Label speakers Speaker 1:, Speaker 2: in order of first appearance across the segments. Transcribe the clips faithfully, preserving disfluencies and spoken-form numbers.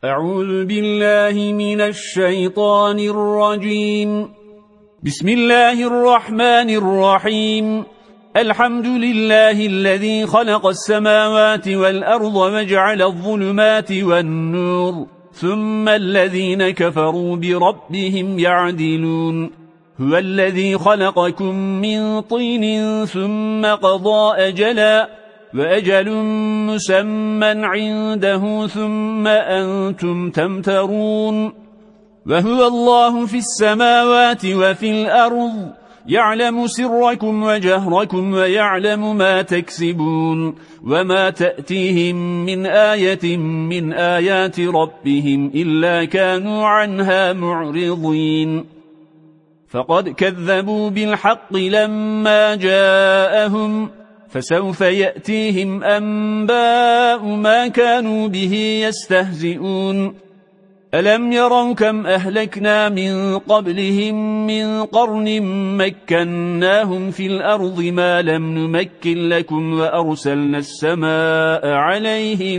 Speaker 1: أعوذ بالله من الشيطان الرجيم. بسم الله الرحمن الرحيم. الحمد لله الذي خلق السماوات والأرض وجعل الظلمات والنور ثم الذين كفروا بربهم يعدلون. هو الذي خلقكم من طين ثم قضى أجلا وأجل مسمى عنده ثم أنتم تمترون. وهو الله في السماوات وفي الأرض يعلم سركم وجهركم ويعلم ما تكسبون وما تأتيهم من آية من آيات ربهم إلا كانوا عنها معرضين. فقد كذبوا بالحق لما جاءهم فسوف يأتيهم أنباء ما كانوا به يستهزئون. ألم يروا كم أهلكنا من قبلهم من قرن مكناهم في الأرض ما لم نمكن لكم وأرسلنا السماء عليهم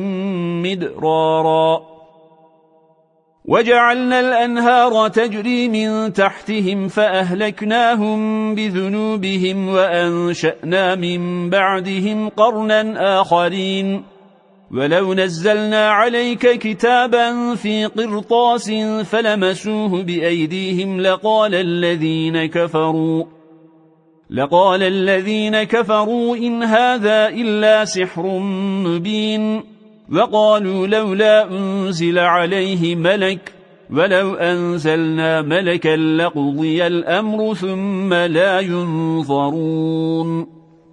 Speaker 1: مدرارا وجعلنا الأنهار تجري من تحتهم فأهلكناهم بذنوبهم وأنشأنا من بعدهم قرنا آخرين. ولو نزلنا عليك كتابا في قرطاس فلمسوه بأيديهم لقال الذين كفروا لقال الذين كفروا إن هذا إلا سحر مبين. وقالوا لولا أنزل عليه ملك ولو أنزلنا ملكا لقضي الأمر ثم لا ينظرون.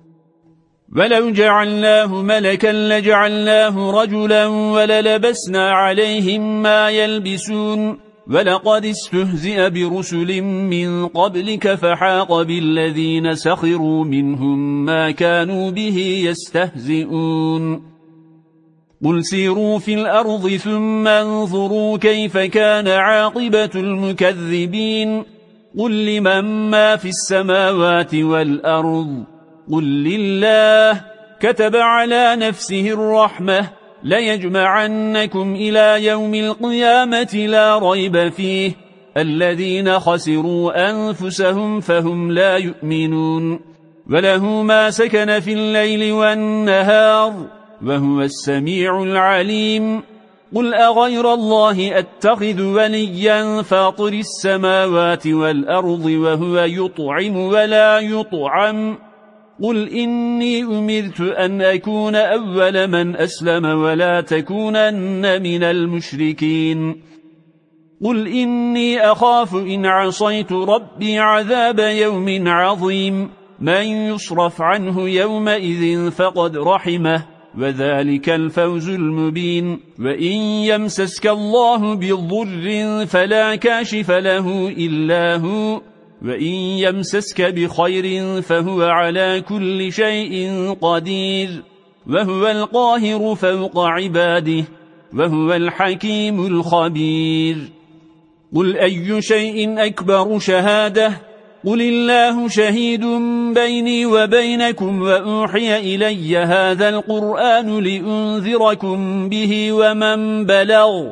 Speaker 1: ولو جعلناه ملكا لجعلناه رجلا وللبسنا عليهم ما يلبسون. ولقد استهزئ برسل من قبلك فحاق بالذين سخروا منهم ما كانوا به يستهزئون. قل سيروا في الأرض ثم انظروا كيف كان عاقبة المكذبين. قل لمن ما في السماوات والأرض قل لله كتب على نفسه الرحمة ليجمعنكم إلى يوم القيامة لا ريب فيه الذين خسروا أنفسهم فهم لا يؤمنون. وله ما سكن في الليل والنهار وهو السميع العليم. قل أغير الله أتخذ وليا فاطر السماوات والأرض وهو يطعم ولا يطعم. قل إني أمرت أن أكون أول من أسلم ولا تكونن من المشركين. قل إني أخاف إن عصيت ربي عذاب يوم عظيم. من يصرف عنه يومئذ فقد رحمه وذلك الفوز المبين. وإن يمسسك الله بالضر فلا كاشف له إلا هو وإن يمسسك بخير فهو على كل شيء قدير وهو القاهر فوق عباده وهو الحكيم الخبير. قل أي شيء أكبر شهادة قل الله شهيد بيني وبينكم وأوحي إلي هذا القرآن لأنذركم به ومن بلغ.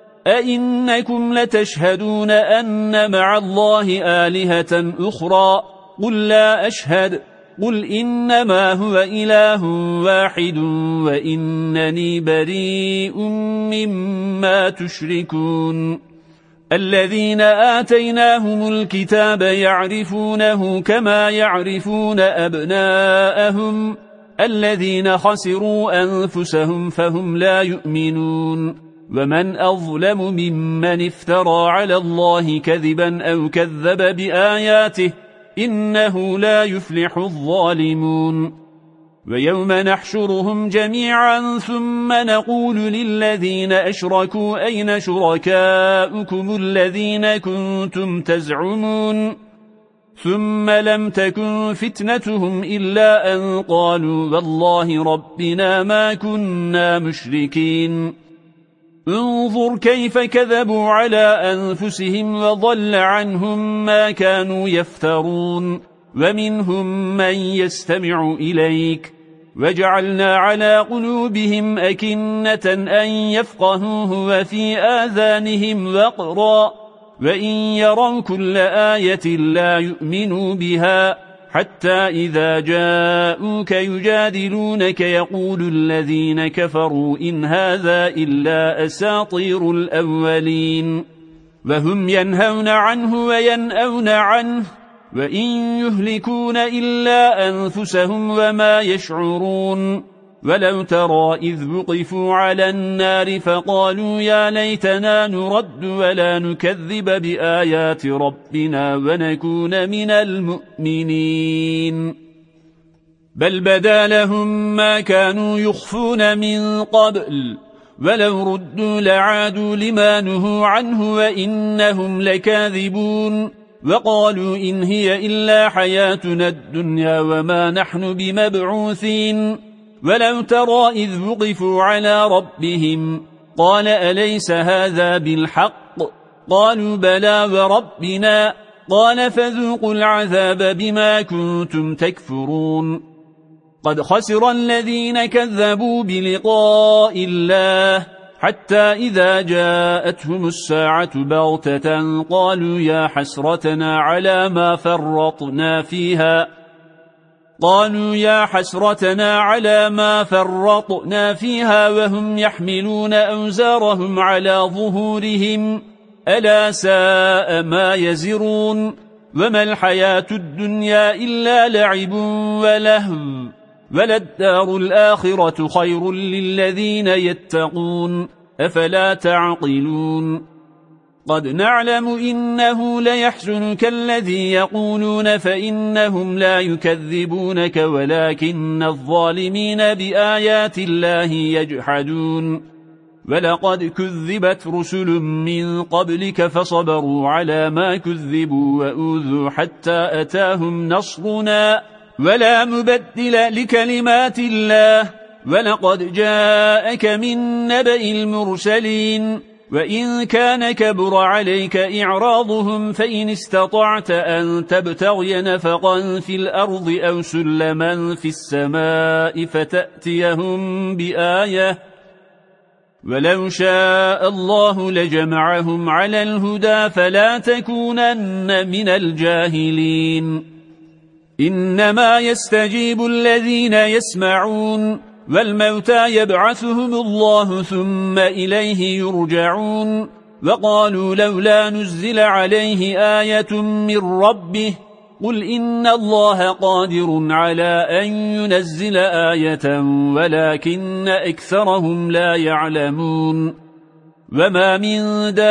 Speaker 1: أئنكم لتشهدون أن مع الله آلهة أخرى قل لا أشهد. قل إنما هو إله واحد وإنني بريء مما تشركون. الذين آتيناهم الكتاب يعرفونه كما يعرفون أبناءهم الذين خسروا أنفسهم فهم لا يؤمنون. ومن أظلم ممن افترى على الله كذبا أو كذب بآياته إنه لا يفلح الظالمون. ويوم نحشرهم جميعا ثم نقول للذين أشركوا أين شركاؤكم الذين كنتم تزعمون ثم لم تكن فتنتهم إلا أن قالوا والله ربنا ما كنا مشركين. انظر كيف كذبوا على أنفسهم وضل عنهم ما كانوا يفترون. ومنهم من يستمع إليك وجعلنا على قلوبهم أكنة أن يفقهوه وفي آذانهم وقرا وإن يروا كل آية لا يؤمنوا بها حتى إذا جاءوك يجادلونك يقول الذين كفروا إن هذا إلا أساطير الأولين وهم ينهون عنه وينأون عنه وإن يهلكون إلا أنفسهم وما يشعرون ولو ترى إذ وقفوا على النار فقالوا يا ليتنا نرد ولا نكذب بآيات ربنا ونكون من المؤمنين بل بدا لهم ما كانوا يخفون من قبل ولو ردوا لعادوا لما نهوا عنه وإنهم لكاذبون وقالوا إن هي إلا حياتنا الدنيا وما نحن بمبعوثين ولو ترى إذ وقفوا على ربهم قال أليس هذا بالحق قالوا بلى وربنا قال فذوقوا العذاب بما كنتم تكفرون قد خسر الذين كذبوا بلقاء الله حتى إذا جاءتهم الساعة بغتة قالوا يا حسرتنا على ما فرطنا فيها قالوا يا حسرتنا على ما فرطنا فيها وهم يحملون أوزارهم على ظهورهم ألا ساء ما يزرون وما الحياة الدنيا إلا لعب ولهو وللدار الآخرة خير للذين يتقون أفلا تعقلون قد نعلم إنه ليحزنك الذي يقولون فإنهم لا يكذبونك ولكن الظالمين بآيات الله يجحدون ولقد كذبت رسل من قبلك فصبروا على ما كذبوا وأوذوا حتى أتاهم نصرنا ولا مبدل لكلمات الله ولقد جاءك من نبأ المرسلين وإن كان كبر عليك إعراضهم فإن استطعت أن تبتغي نفقا في الأرض أو سلما في السماء فتأتيهم بآية ولو شاء الله لجمعهم على الهدى فلا تكونن من الجاهلين إنما يستجيب الذين يسمعون والموتى يبعثهم الله ثم إليه يرجعون وقالوا لولا نزل عليه آية من ربه قل إن الله قادر على أن ينزل آية ولكن أكثرهم لا يعلمون وما من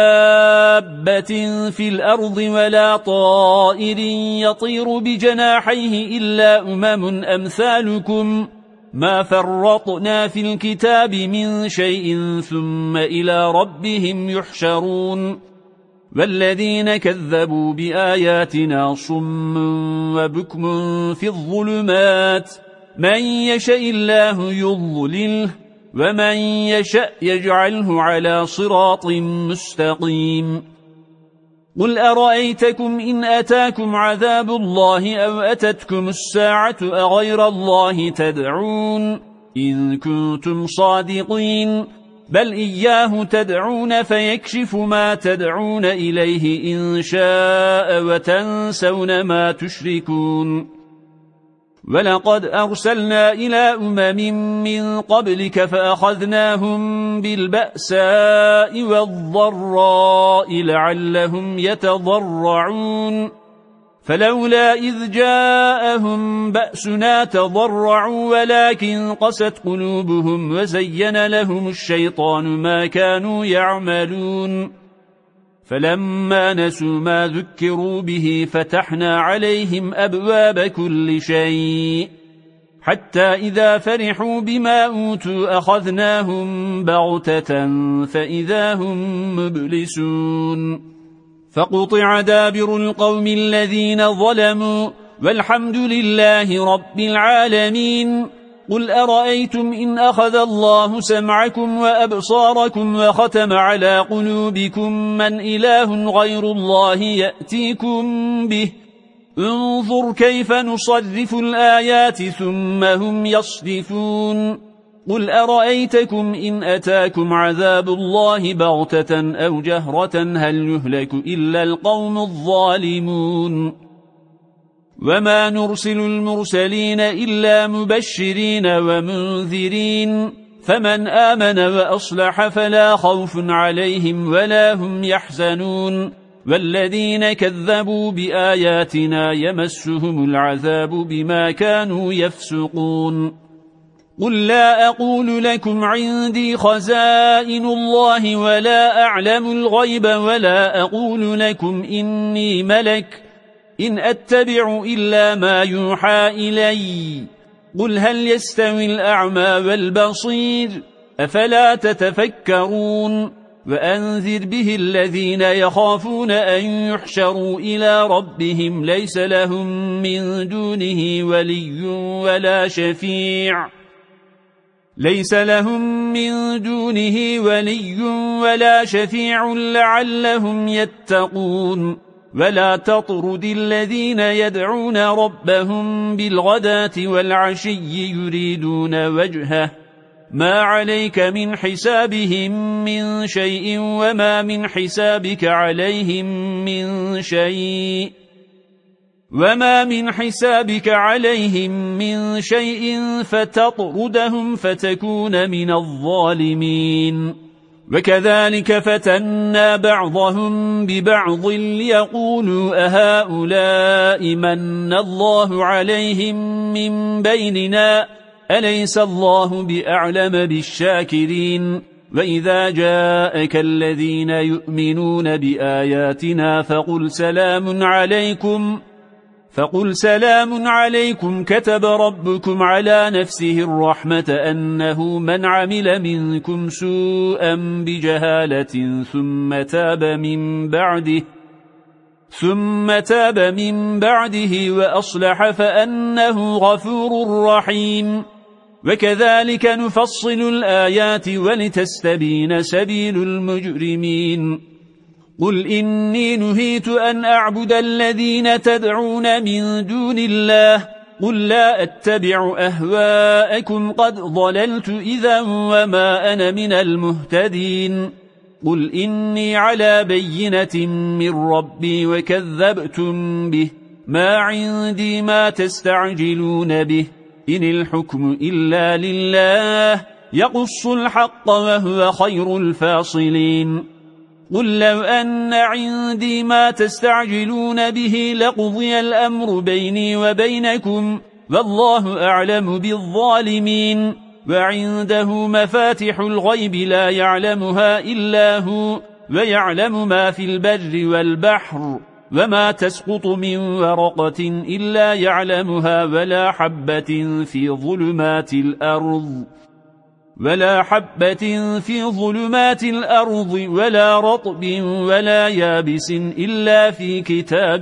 Speaker 1: دابة في الأرض ولا طائر يطير بجناحيه إلا أمم أمثالكم ما فرطنا في الكتاب من شيء ثم إلى ربهم يحشرون والذين كذبوا بآياتنا صم وبكم في الظلمات من يشاء الله يضلله ومن يشاء يجعله على صراط مستقيم قل أرأيتكم إن أتاكم عذاب الله أو أتتكم الساعة أغير الله تدعون إن كنتم صادقين بل إياه تدعون فيكشف ما تدعون إليه إن شاء وتنسون ما تشركون ولقد أرسلنا إلى أمم من قبلك فأخذناهم بالبأساء والضراء لعلهم يتضرعون فلولا إذ جاءهم بأسنا تضرعوا ولكن قست قلوبهم وزين لهم الشيطان ما كانوا يعملون فلما نسوا ما ذكروا به فتحنا عليهم أبواب كل شيء حتى إذا فرحوا بما أوتوا أخذناهم بغتة فإذا هم مبلسون فقطع دابر القوم الذين ظلموا والحمد لله رب العالمين قل أرأيتم إن أخذ الله سمعكم وأبصاركم وختم على قلوبكم من إله غير الله يأتيكم به انظر كيف نصرف الآيات ثم هم يصرفون قل أرأيتكم إن أتاكم عذاب الله بغتة أو جهرة هل يهلك إلا القوم الظالمون وما نرسل المرسلين إلا مبشرين ومنذرين فمن آمن وأصلح فلا خوف عليهم ولا هم يحزنون والذين كذبوا بآياتنا يمسهم العذاب بما كانوا يفسقون قل لا أقول لكم عندي خزائن الله ولا أعلم الغيب ولا أقول لكم إني ملك إن أتبع إلا ما يوحى إلي قل هل يستوي الأعمى والبصير أفلا تتفكرون وأنذر به الذين يخافون أن يحشروا إلى ربهم ليس لهم من دونه ولي ولا شفيع ليس لهم من دونه ولي ولا شفيع لعلهم يتقون ولا تطرد الذين يدعون ربهم بالغداة والعشي يريدون وجهه ما عليك من حسابهم من شيء وما من حسابك عليهم من شيء وما من حسابك عليهم من شيء فتطردهم فتكون من الظالمين وكذلك فتنا بعضهم ببعض ليقولوا أهؤلاء من الله عليهم من بيننا أليس الله بأعلم بالشاكرين وإذا جاءك الذين يؤمنون بآياتنا فقل سلام عليكم فقل سلام عليكم كتب ربكم على نفسه الرحمة أنه من عمل منكم سوءا بجهالة ثم تاب من بعده ثم تاب من بعده وأصلح فأنه غفور رحيم وكذلك نفصل الآيات ولتستبين سبيل المجرمين قل إني نهيت أن أعبد الذين تدعون من دون الله قل لا أتبع أهواءكم قد ضللت إذا وما أنا من المهتدين قل إني على بينة من ربي وكذبتم به ما عندي ما تستعجلون به إن الحكم إلا لله يقص الحق وهو خير الفاصلين قل لو أن عندي ما تستعجلون به لقضي الأمر بيني وبينكم والله أعلم بالظالمين وعنده مفاتح الغيب لا يعلمها إلا هو ويعلم ما في البر والبحر وما تسقط من ورقة إلا يعلمها ولا حبة في ظلمات الأرض ولا حبة في ظلمات الأرض ولا رطب ولا يابس إلا في كتاب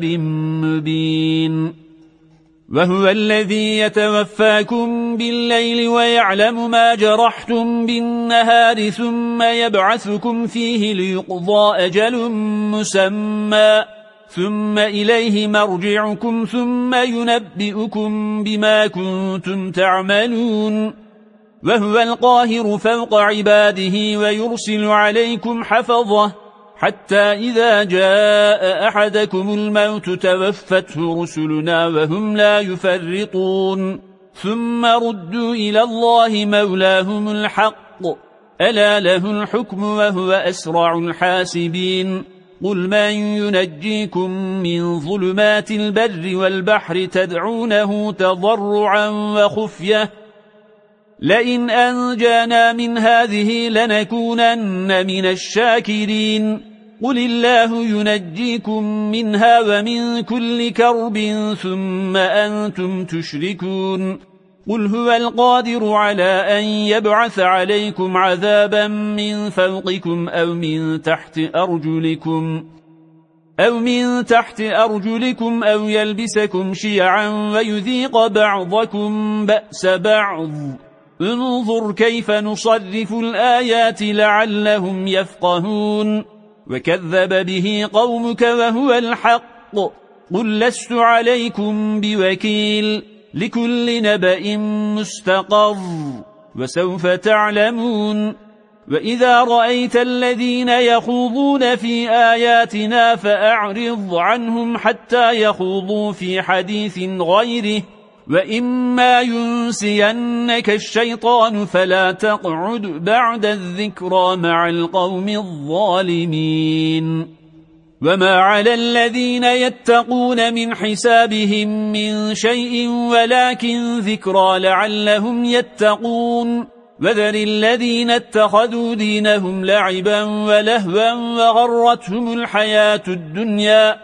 Speaker 1: مبين وهو الذي يتوفاكم بالليل ويعلم ما جرحتم بالنهار ثم يبعثكم فيه ليقضى أجل مسمى ثم إليه مرجعكم ثم ينبئكم بما كنتم تعملون وهو القاهر فوق عباده ويرسل عليكم حفظه حتى إذا جاء أحدكم الموت توفته رسلنا وهم لا يفرطون ثم ردوا إلى الله مولاهم الحق ألا له الحكم وهو أسرع الحاسبين قل من ينجيكم من ظلمات البر والبحر تدعونه تضرعا وخفية لئن أنجانا من هذه لنكونن من الشاكرين قل الله ينجيكم منها ومن كل كرب ثم أنتم تشركون قل هو القادر على أن يبعث عليكم عذابا من فوقكم أو من تحت أرجلكم أو من تحت أرجلكم أو يلبسكم شيعا ويذيق بعضكم بأس بعض انظر كيف نصرف الآيات لعلهم يفقهون وكذب به قومك وهو الحق قل لست عليكم بوكيل لكل نبأ مستقر وسوف تعلمون وإذا رأيت الذين يخوضون في آياتنا فأعرض عنهم حتى يخوضوا في حديث غيره وإما ينسينك الشيطان فلا تقعد بعد الذكرى مع القوم الظالمين وما على الذين يتقون من حسابهم من شيء ولكن ذكرى لعلهم يتقون وذر الذين اتخذوا دينهم لعبا ولهوا وغرتهم الحياة الدنيا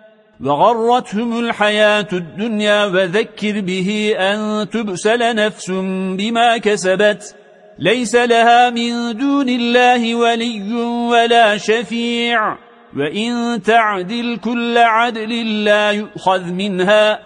Speaker 1: وغرتهم الحياة الدنيا وذكر به أن تبسل نفس بما كسبت ليس لها من دون الله ولي ولا شفيع وإن تعدل كل عدل لا يؤخذ منها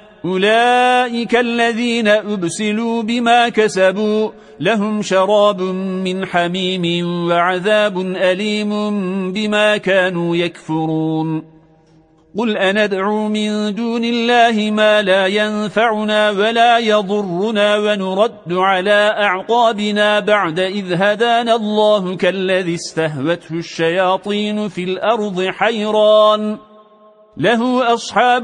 Speaker 1: أولئك الذين أبسلوا بما كسبوا لهم شراب من حميم وعذاب أليم بما كانوا يكفرون قل أندعو من دون الله ما لا ينفعنا ولا يضرنا ونرد على أعقابنا بعد إذ هدانا الله كالذي استهوته الشياطين في الأرض حيران له أصحاب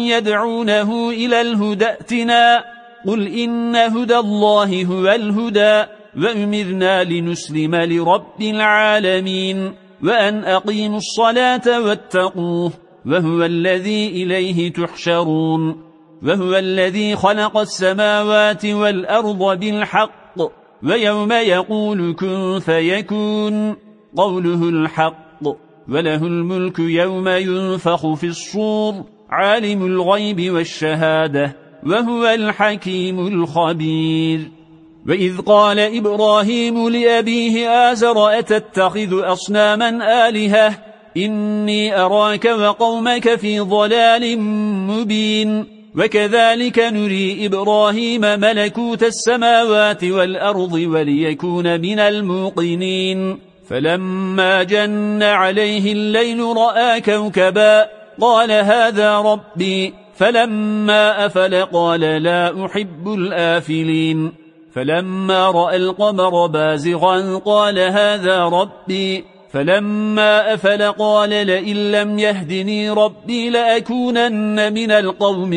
Speaker 1: يدعونه إلى الهدى ائتنا قل إن هدى الله هو الهدى وأمرنا لنسلم لرب العالمين وأن أقيموا الصلاة واتقوه وهو الذي إليه تحشرون وهو الذي خلق السماوات والأرض بالحق ويوم يقول كن فيكون قوله الحق وله الملك يوم ينفخ في الصور عالم الغيب والشهادة وهو الحكيم الخبير وإذ قال إبراهيم لأبيه آزر أتتخذ أصناما آلهة إني أراك وقومك في ضلال مبين وكذلك نري إبراهيم ملكوت السماوات والأرض وليكون من الموقنين فلما جن عليه الليل رأى كوكبا قال هذا ربي فلما أفل قال لا أحب الآفلين فلما رأى القمر بازغا قال هذا ربي فلما أفل قال لئن لم يهدني ربي لأكونن من القوم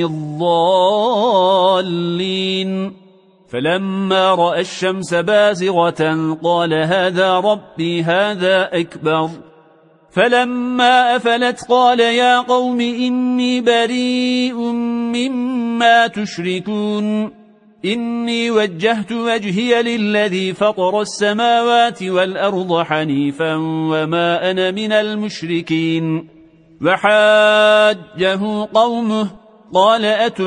Speaker 1: الضالين فلما رأى الشمس بازغة قال هذا ربي هذا أكبر فلما أفلت قال يا قوم إني بريء مما تشركون إني وجهت وجهي للذي فطر السماوات والأرض حنيفا وما أنا من المشركين وحاجه قومه قال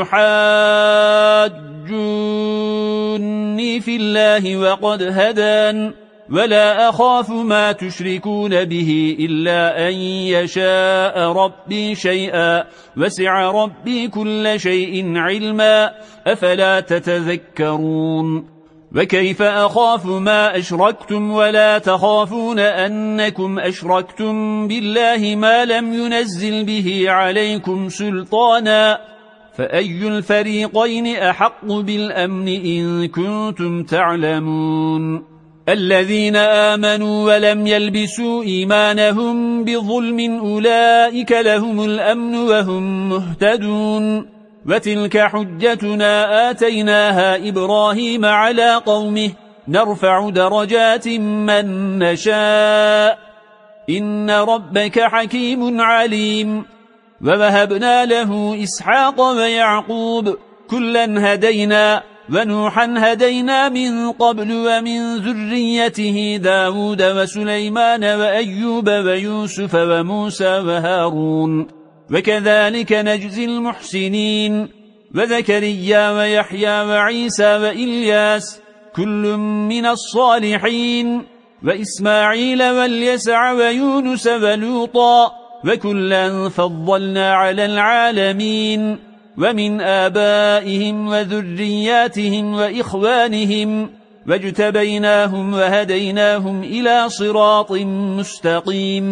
Speaker 1: أتحاجوني في الله وقد هدان ولا أخاف ما تشركون به إلا أن يشاء ربي شيئا وسع ربي كل شيء علما أفلا تتذكرون وكيف أخاف ما أشركتم ولا تخافون أنكم أشركتم بالله ما لم ينزل به عليكم سلطانا فأي الفريقين أحق بالأمن إن كنتم تعلمون الذين آمنوا ولم يلبسوا إيمانهم بظلم أولئك لهم الأمن وهم مهتدون وتلك حجتنا آتيناها إبراهيم على قومه نرفع درجات من نشاء إن ربك حكيم عليم ووهبنا له إسحاق ويعقوب كلا هدينا ونوحا هدينا من قبل ومن ذريته داود وسليمان وأيوب ويوسف وموسى وهارون وكذلك نجزي المحسنين وذكريا ويحيى وعيسى وإلياس كل من الصالحين وإسماعيل واليسع ويونس ولوطا وكلا فضلنا على العالمين ومن آبائهم وذرياتهم وإخوانهم واجتبيناهم وهديناهم إلى صراط مستقيم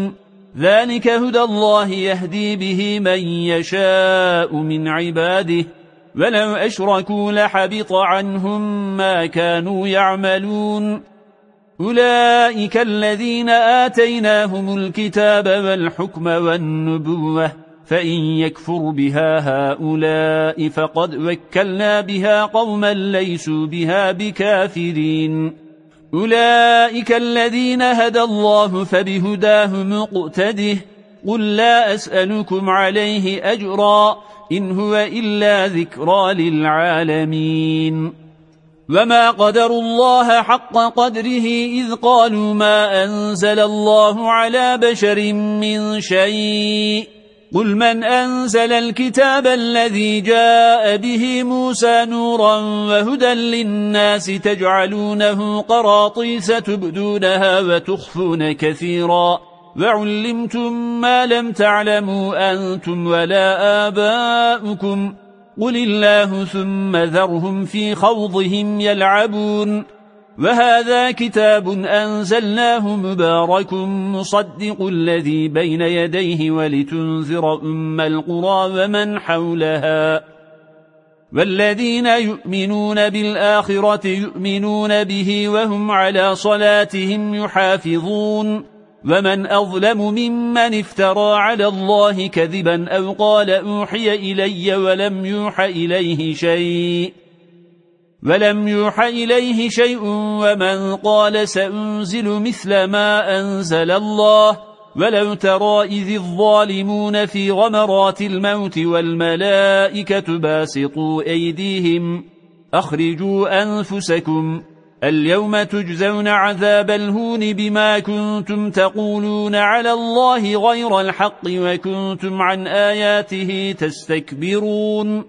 Speaker 1: ذلك هدى الله يهدي به من يشاء من عباده ولو أشركوا لحبط عنهم ما كانوا يعملون أولئك الذين آتيناهم الكتاب والحكم والنبوة فإن يكفر بها هؤلاء فقد وكلنا بها قوما ليسوا بها بكافرين أولئك الذين هدى الله فبهداه مقتده قل لا أسألكم عليه أجرا إن هو إلا ذكرى للعالمين وما قدروا الله حق قدره إذ قالوا ما أنزل الله على بشر من شيء قل من أنزل الكتاب الذي جاء به موسى نورا وهدى للناس تجعلونه قراطيس تبدونها وتخفون كثيرا وعلمتم ما لم تعلموا أنتم ولا آباؤكم قل الله ثم ذرهم في خوضهم يلعبون وهذا كتاب أنزلناه مبارك مصدق الذي بين يديه ولتنذر أم القرى ومن حولها والذين يؤمنون بالآخرة يؤمنون به وهم على صلاتهم يحافظون ومن أظلم ممن افترى على الله كذبا أو قال أوحي إلي ولم يوحى إليه شيء ولم يوحى إليه شيء ومن قال سأنزل مثل ما أنزل الله ولو ترى إذ الظالمون في غمرات الموت والملائكة باسطوا أيديهم أخرجوا أنفسكم اليوم تجزون عذاب الهون بما كنتم تقولون على الله غير الحق وكنتم عن آياته تستكبرون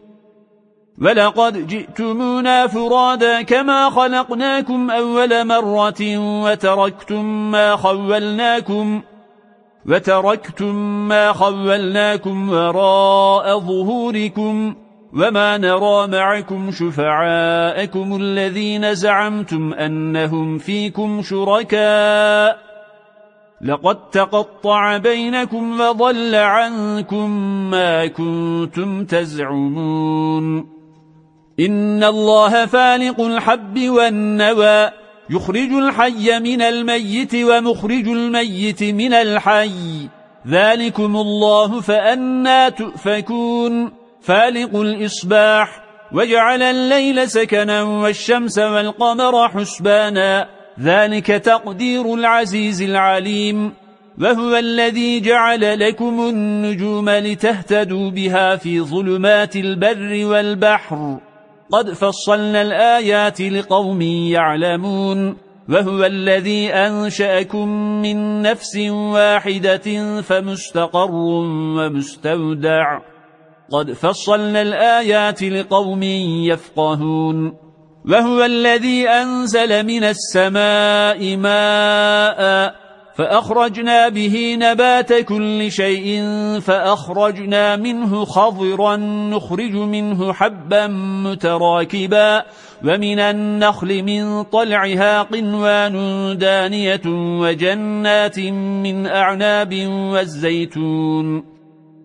Speaker 1: ولقد جئتمونا فرادا كما خلقناكم أول مرة وتركتم ما خولناكم وتركتم ما خولناكم وراء ظهوركم وما نرى معكم شفعاءكم الذين زعمتم أنهم فيكم شركاء لقد تقطع بينكم وضل عنكم ما كنتم تزعمون إن الله فالق الحب والنوى يخرج الحي من الميت ومخرج الميت من الحي ذلكم الله فأنا تؤفكون فالق الإصباح وجعل الليل سكنا والشمس والقمر حسبانا ذلك تقدير العزيز العليم وهو الذي جعل لكم النجوم لتهتدوا بها في ظلمات البر والبحر قد فصلنا الآيات لقوم يعلمون وهو الذي أنشأكم من نفس واحدة فمستقر ومستودع قد فصلنا الآيات لقوم يفقهون وهو الذي أنزل من السماء ماء فأخرجنا به نبات كل شيء فأخرجنا منه خضرا نخرج منه حبا متراكبا ومن النخل من طلعها قنوان دانية وجنات من أعناب والزيتون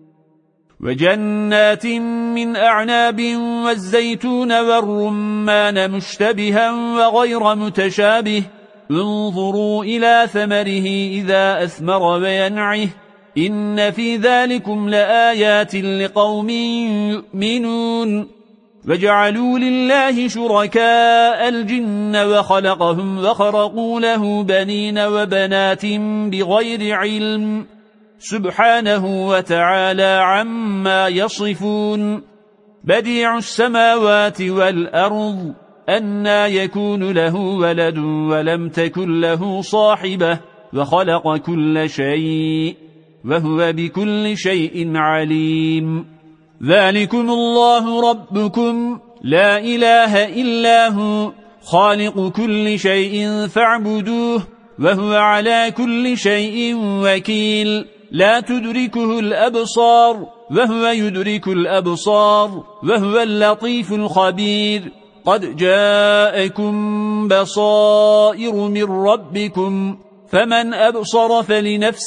Speaker 1: وجنات من أعناب والزيتون والرمان مشتبها وغير متشابه انظروا إلى ثمره إذا أثمر وينعه إن في ذلكم لآيات لقوم يؤمنون وجعلوا لله شركاء الجن وخلقهم وخرقوا له بنين وبنات بغير علم سبحانه وتعالى عما يصفون بديع السماوات والأرض أنى يكون له ولد ولم تكن له صاحبة وخلق كل شيء وهو بكل شيء عليم ذلكم الله ربكم لا إله إلا هو خالق كل شيء فاعبدوه وهو على كل شيء وكيل لا تدركه الأبصار وهو يدرك الأبصار وهو اللطيف الخبير قد جاءكم بصائر من ربكم فمن أبصر فلنفسه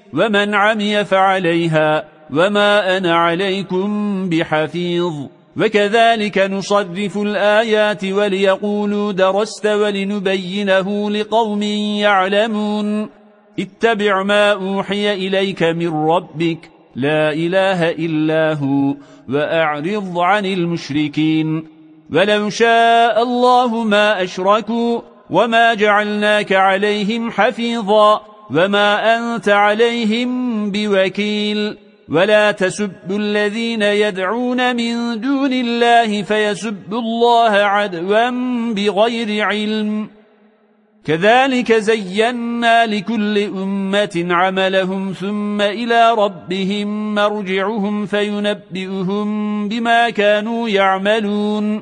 Speaker 1: ومن عمي فعليها وما أنا عليكم بحفيظ وكذلك نصرف الآيات وليقولوا درست ولنبينه لقوم يعلمون اتبع ما أوحي إليك من ربك لا إله إلا هو وأعرض عن المشركين ولو شاء الله ما أشركوا وما جعلناك عليهم حفيظا وما أنت عليهم بوكيل ولا تسبوا الذين يدعون من دون الله فيسبوا الله عدوا بغير علم كذلك زينا لكل أمة عملهم ثم إلى ربهم مرجعهم فينبئهم بما كانوا يعملون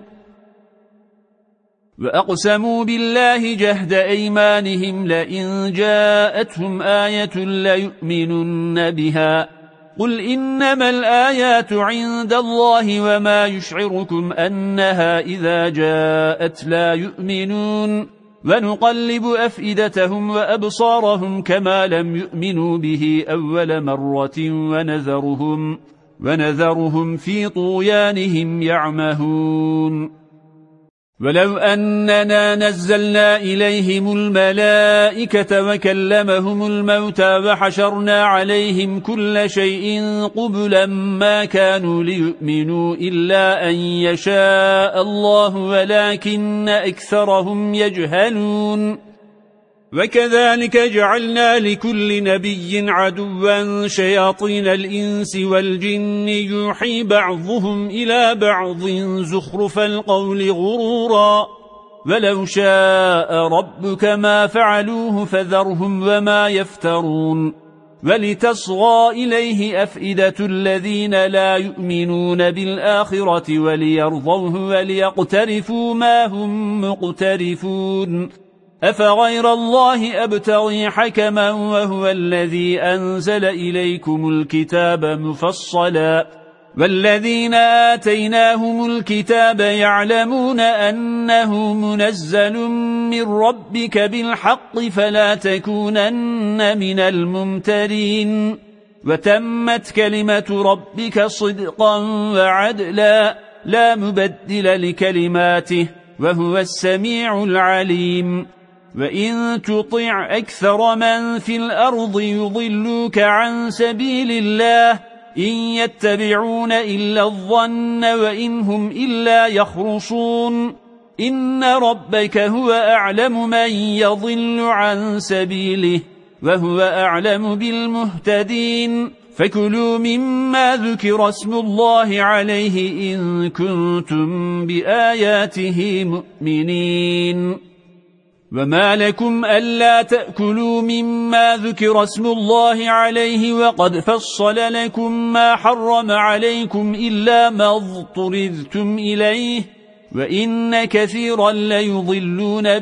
Speaker 1: وأقسموا بالله جهد أيمانهم لئن جاءتهم آية ليؤمنن بها قل إنما الآيات عند الله وما يشعركم أنها إذا جاءت لا يؤمنون ونقلب أفئدتهم وأبصارهم كما لم يؤمنوا به أول مرة ونذرهم, ونذرهم في طغيانهم يعمهون ولو أننا نزلنا إليهم الملائكة وكلمهم الموتى وحشرنا عليهم كل شيء قبلا ما كانوا ليؤمنوا إلا أن يشاء الله ولكن أكثرهم يجهلون وكذلك جعلنا لكل نبي عدوا شياطين الإنس والجن يوحي بعضهم إلى بعض زخرف القول غرورا ولو شاء ربك ما فعلوه فذرهم وما يفترون ولتصغى إليه أفئدة الذين لا يؤمنون بالآخرة وليرضوه وليقترفوا ما هم مقترفون أفغير الله أبتغي حكما وهو الذي أنزل إليكم الكتاب مفصلا والذين آتيناهم الكتاب يعلمون أنه منزل من ربك بالحق فلا تكونن من الممترين وتمت كلمة ربك صدقا وعدلا لا مبدل لكلماته وهو السميع العليم وإن تطع أكثر من في الأرض يضلوك عن سبيل الله إن يتبعون إلا الظن وإن هم إلا يخرصون إن ربك هو أعلم من يضل عن سبيله وهو أعلم بالمهتدين فكلوا مما ذكر اسم الله عليه إن كنتم بآياته مؤمنين وما لكم ألا تأكلوا مما ذكر اسم الله عليه وقد فصل لكم ما حرم عليكم إلا ما اضطررتم إليه وإن كثيرا ليضلون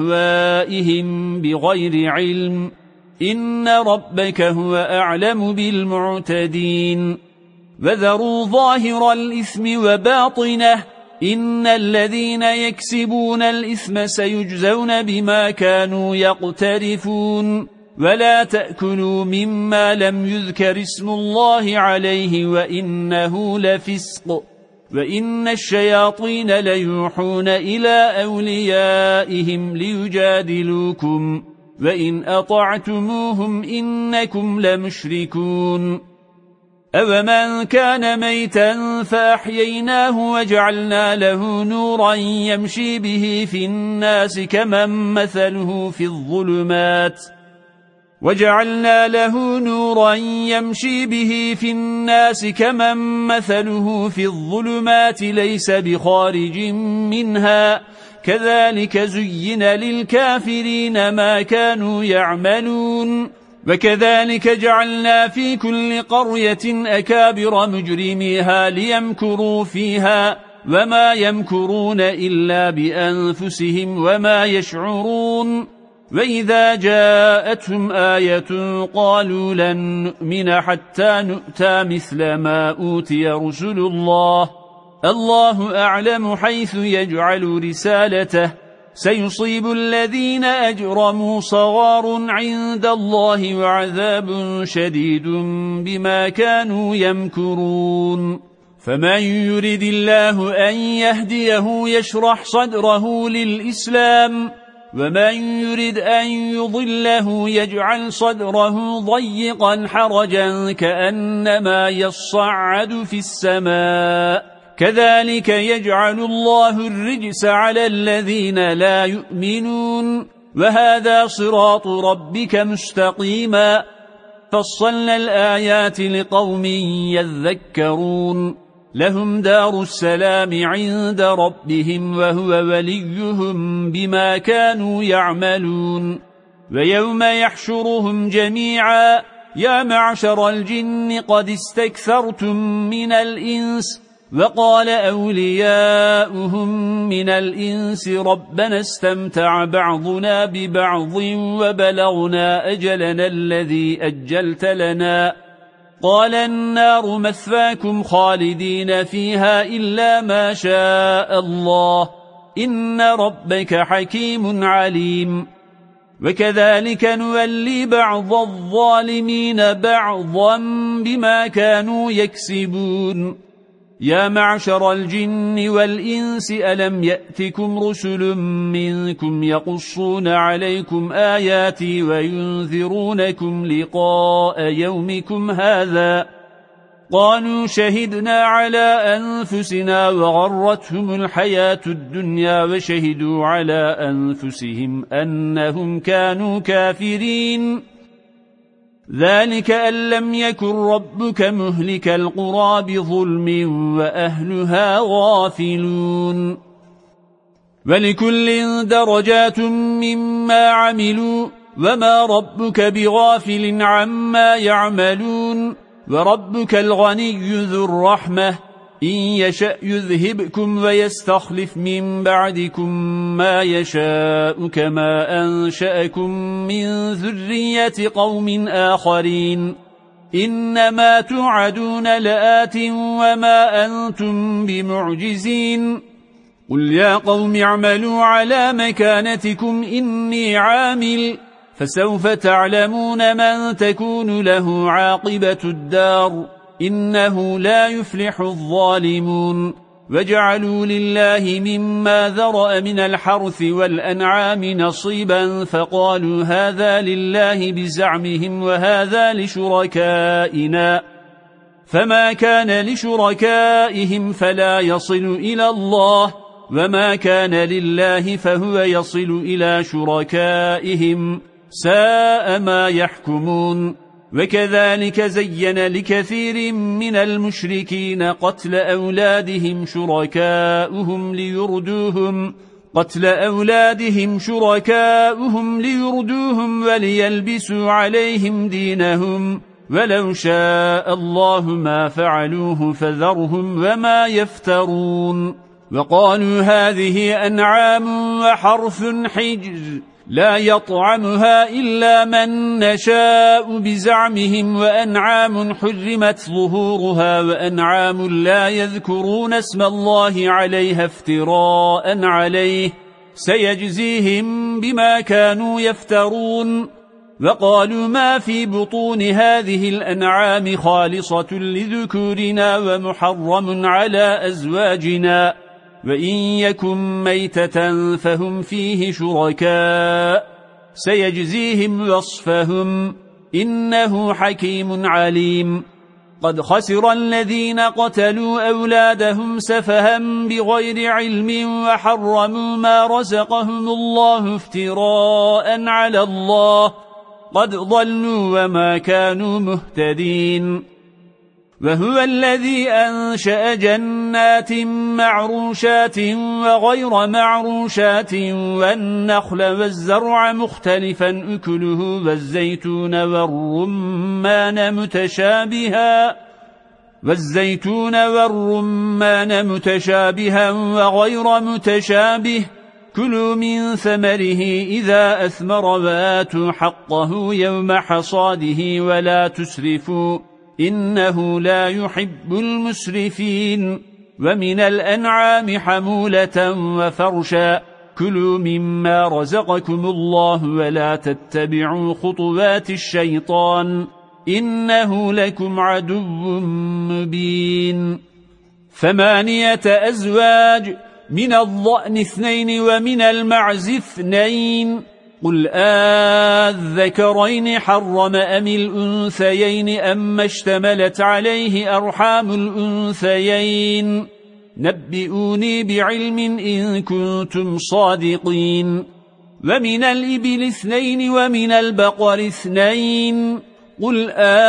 Speaker 1: بأهوائهم بغير علم إن ربك هو أعلم بالمعتدين وذروا ظاهر الإثم وباطنه إن الذين يكسبون الإثم سيجزون بما كانوا يقترفون ولا تأكلوا مما لم يذكر اسم الله عليه وإنه لفسق وإن الشياطين ليوحون إلى أوليائهم ليجادلوكم وإن أطعتموهم إنكم لمشركون أومن كان ميتا فأحييناه وجعلنا له نورا يمشي به في الناس كمن مثله في الظلمات وجعلنا له نورا يمشي به في الناس كمن مثله في الظلمات ليس بخارج منها كذلك زين للكافرين ما كانوا يعملون وكذلك جعلنا في كل قرية أكابر مجرميها ليمكروا فيها وما يمكرون إلا بأنفسهم وما يشعرون وإذا جاءتهم آية قالوا لن نؤمن حتى نؤتى مثل ما أوتي رسل الله الله أعلم حيث يجعل رسالته سيصيب الذين أجرموا صغار عند الله وعذاب شديد بما كانوا يمكرون فمن يرد الله أن يهديه يشرح صدره للإسلام ومن يرد أن يضله يجعل صدره ضيقا حرجا كأنما يصعد في السماء كذلك يجعل الله الرجس على الذين لا يؤمنون وهذا صراط ربك مستقيما فصلنا الآيات لقوم يذكرون لهم دار السلام عند ربهم وهو وليهم بما كانوا يعملون ويوم يحشرهم جميعا يا معشر الجن قد استكثرتم من الإنس وقال أولياؤهم من الإنس ربنا استمتع بعضنا ببعض وبلغنا أجلنا الذي أجلت لنا قال النار مثواكم خالدين فيها إلا ما شاء الله إن ربك حكيم عليم وكذلك نولي بعض الظالمين بعضا بما كانوا يكسبون يا معشر الجن والإنس ألم يأتكم رسل منكم يقصون عليكم آياتي وينذرونكم لقاء يومكم هذا قالوا شهدنا على أنفسنا وغرتهم الحياة الدنيا وشهدوا على أنفسهم أنهم كانوا كافرين ذلك أن لم يكن ربك مهلك القرى بظلم وأهلها غافلون ولكل درجات مما عملوا وما ربك بغافل عما يعملون وربك الغني ذو الرحمة إن يشأ يذهبكم ويستخلف من بعدكم ما يشاء كما أنشأكم من ذرية قوم آخرين إنما توعدون لآت وما أنتم بمعجزين قل يا قوم اعملوا على مكانتكم إني عامل فسوف تعلمون من تكون له عاقبة الدار إنه لا يفلح الظالمون وجعلوا لله مما ذرأ من الحرث والأنعام نصيبا فقالوا هذا لله بزعمهم وهذا لشركائنا فما كان لشركائهم فلا يصل إلى الله وما كان لله فهو يصل إلى شركائهم ساء ما يحكمون وكذلك زين لكثير من المشركين قتل أولادهم شركاؤهم ليردوهم قتل أولادهم شركاؤهم ليردوهم وليلبسوا عليهم دينهم ولو شاء الله ما فعلوه فذرهم وما يفترون وقالوا هذه أنعام وحرث حجر لا يطعمها إلا من نشاء بزعمهم وأنعام حرمت ظهورها وأنعام لا يذكرون اسم الله عليها افتراء عليه سيجزيهم بما كانوا يفترون وقالوا ما في بطون هذه الأنعام خالصة لذكورنا ومحرم على أزواجنا وإن يكن ميتة فهم فيه شركاء سيجزيهم وصفهم إنه حكيم عليم قد خسر الذين قتلوا أولادهم سفها بغير علم وحرموا ما رزقهم الله افتراء على الله قد ضلوا وما كانوا مهتدين وهو الذي أنشأ جنات معروشات وغير معروشات والنخل والزرع مختلفا أكله والزيتون والرمان متشابها والزيتون والرمان متشابها وغير متشابه كلوا من ثمره إذا أثمر وآتوا حقه يوم حصاده ولا تسرفوا إنه لا يحب المسرفين ومن الأنعام حمولة وفرشا كلوا مما رزقكم الله ولا تتبعوا خطوات الشيطان إنه لكم عدو مبين. ثمانية أزواج، من الضأن اثنين ومن المعز اثنين، قل آذكرين حرم أم الأنثيين أما اشتملت عليه أرحام الأنثيين نبئوني بعلم إن كنتم صادقين. ومن الإبل اثنين ومن البقر اثنين، قل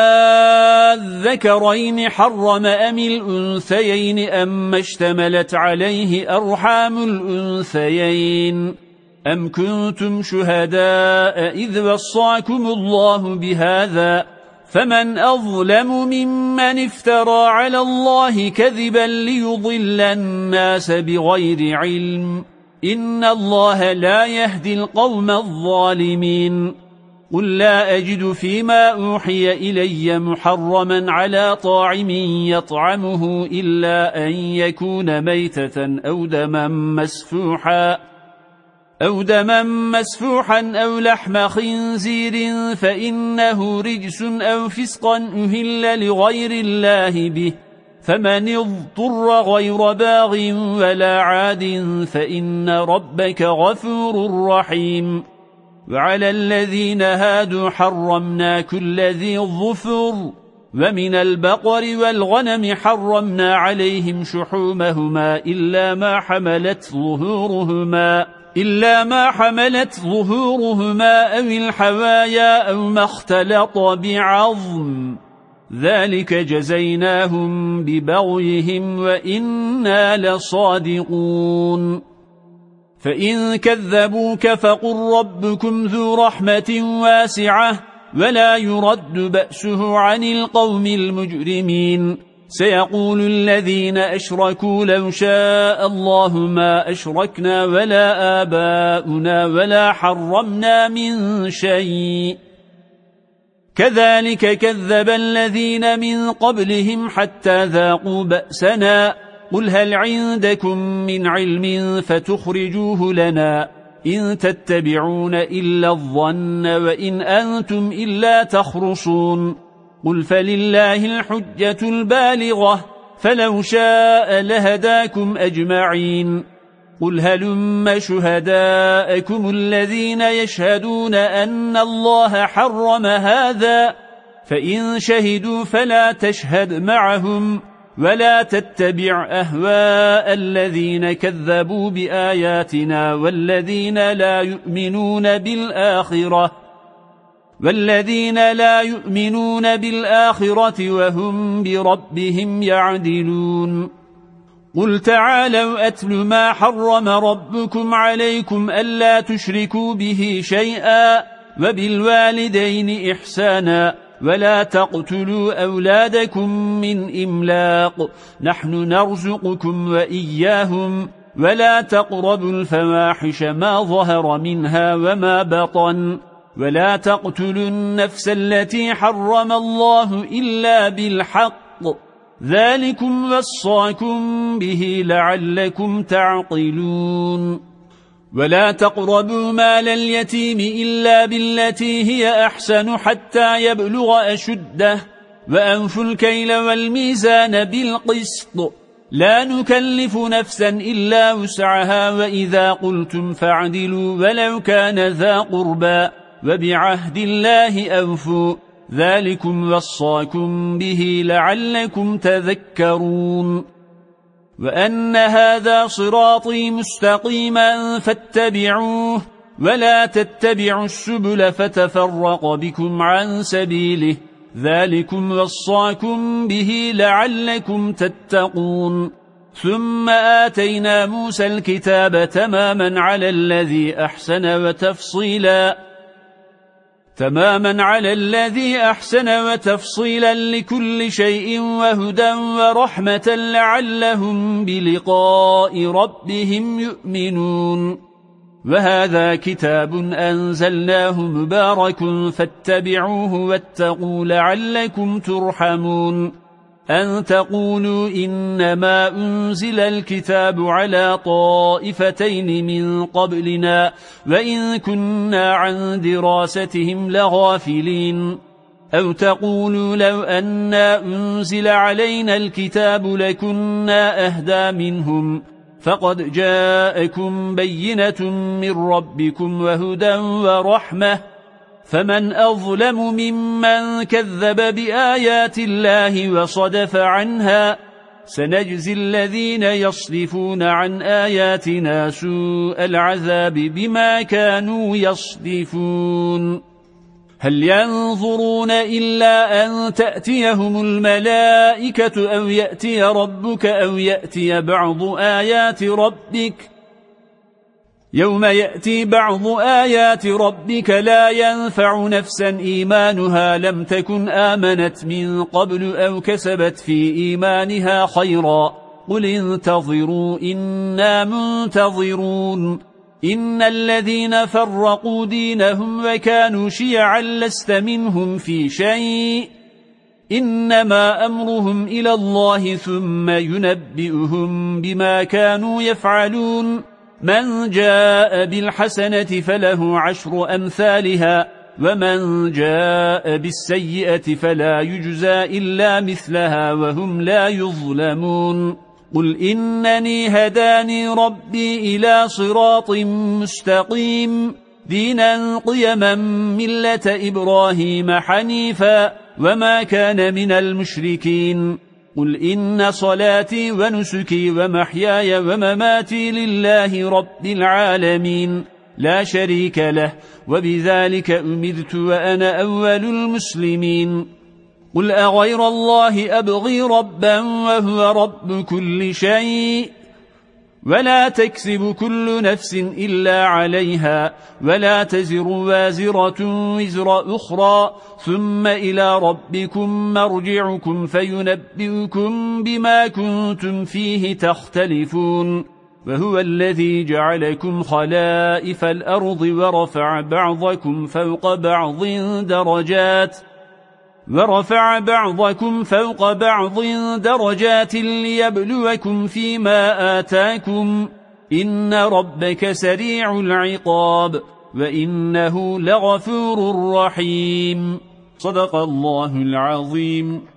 Speaker 1: آذكرين حرم أم الأنثيين أما اشتملت عليه أرحام الأنثيين أم كنتم شهداء إذ وصاكم الله بهذا فمن أظلم ممن افترى على الله كذبا ليضل الناس بغير علم إن الله لا يهدي القوم الظالمين. قل لا أجد فيما أوحي إلي محرما على طاعم يطعمه إلا أن يكون ميتة أو دما مسفوحا أو دما مسفوحا أو لحم خنزير فإنه رجس أو فسقا أهل لغير الله به فمن اضطر غير باغ ولا عاد فإن ربك غفور رحيم. وعلى الذين هادوا حرمنا كل ذي ظفر ومن البقر والغنم حرمنا عليهم شحومهما إلا ما حملت ظهورهما إلا ما حملت ظهورهما أو الحوايا أو ما اختلط بعظم ذلك جزيناهم ببغيهم وإنا لصادقون. فإن كذبوك فقل ربكم ذو رحمة واسعة ولا يرد بأسه عن القوم المجرمين. سيقول الذين أشركوا لو شاء الله ما أشركنا ولا آباؤنا ولا حرمنا من شيء كذلك كذب الذين من قبلهم حتى ذاقوا بأسنا. قل هل عندكم من علم فتخرجوه لنا إن تتبعون إلا الظن وإن أنتم إلا تخرصون. قل فلله الحجة البالغة فلو شاء لهداكم أجمعين. قل هلم شهداءكم الذين يشهدون أن الله حرم هذا فإن شهدوا فلا تشهد معهم ولا تتبع أهواء الذين كذبوا بآياتنا والذين لا يؤمنون بالآخرة والذين لا يؤمنون بالآخرة وهم بربهم يعدلون. قل تعالوا أتل ما حرم ربكم عليكم ألا تشركوا به شيئا وبالوالدين إحسانا ولا تقتلوا أولادكم من إملاق نحن نرزقكم وإياهم ولا تقربوا الفواحش ما ظهر منها وما بطن ولا تقتلوا النفس التي حرم الله إلا بالحق ذلكم وصاكم به لعلكم تعقلون. ولا تقربوا مال اليتيم إلا بالتي هي أحسن حتى يبلغ أشده وأنفوا الكيل والميزان بالقسط لا نكلف نفسا إلا وسعها وإذا قلتم فاعدلوا ولو كان ذا قربى وبعهد الله أوفوا ذلكم وصاكم به لعلكم تذكرون. وأن هذا صراطي مستقيما فاتبعوه ولا تتبعوا السبل فتفرق بكم عن سبيله ذلكم وصاكم به لعلكم تتقون. ثم آتينا موسى الكتاب تماما على الذي أحسن وتفصيلا تماما على الذي أحسن وتفصيلا لكل شيء وهدى ورحمة لعلهم بلقاء ربهم يؤمنون. وهذا كتاب أنزلناه مبارك فاتبعوه واتقوا لعلكم ترحمون. أن تقولوا إنما أنزل الكتاب على طائفتين من قبلنا وإن كنا عن دراستهم لغافلين أو تقولوا لو أنا أنزل علينا الكتاب لكنا أهدى منهم فقد جاءكم بينة من ربكم وهدى ورحمة فمن أظلم ممن كذب بآيات الله وصدف عنها سنجزي الذين يصدفون عن آياتنا سوء العذاب بما كانوا يصدفون هل ينظرون إلا أن تأتيهم الملائكة أو يأتي ربك أو يأتي بعض آيات ربك يوم يأتي بعض آيات ربك لا ينفع نفسا إيمانها لم تكن آمنت من قبل أو كسبت في إيمانها خيرا قل انتظروا إنا منتظرون إن الذين فرقوا دينهم وكانوا شيعا لست منهم في شيء إنما أمرهم إلى الله ثم ينبئهم بما كانوا يفعلون من جاء بالحسنة فله عشر أمثالها ومن جاء بالسيئة فلا يجزى إلا مثلها وهم لا يظلمون قل إنني هداني ربي إلى صراط مستقيم دينا قيما ملة إبراهيم حنيفا وما كان من المشركين قل إن صلاتي ونسكي ومحياي ومماتي لله رب العالمين لا شريك له وبذلك أمرت وأنا أول المسلمين قل أغير الله أبغي ربا وهو رب كل شيء ولا تكسب كل نفس إلا عليها ولا تزر وازرة وزر أخرى ثم إلى ربكم مرجعكم فينبئكم بما كنتم فيه تختلفون وهو الذي جعلكم خلائف الأرض ورفع بعضكم فوق بعض درجات ورفع بعضكم فوق بعض درجات ليبلوكم فيما آتاكم إن ربك سريع العقاب وإنه لغفور رحيم صدق الله العظيم.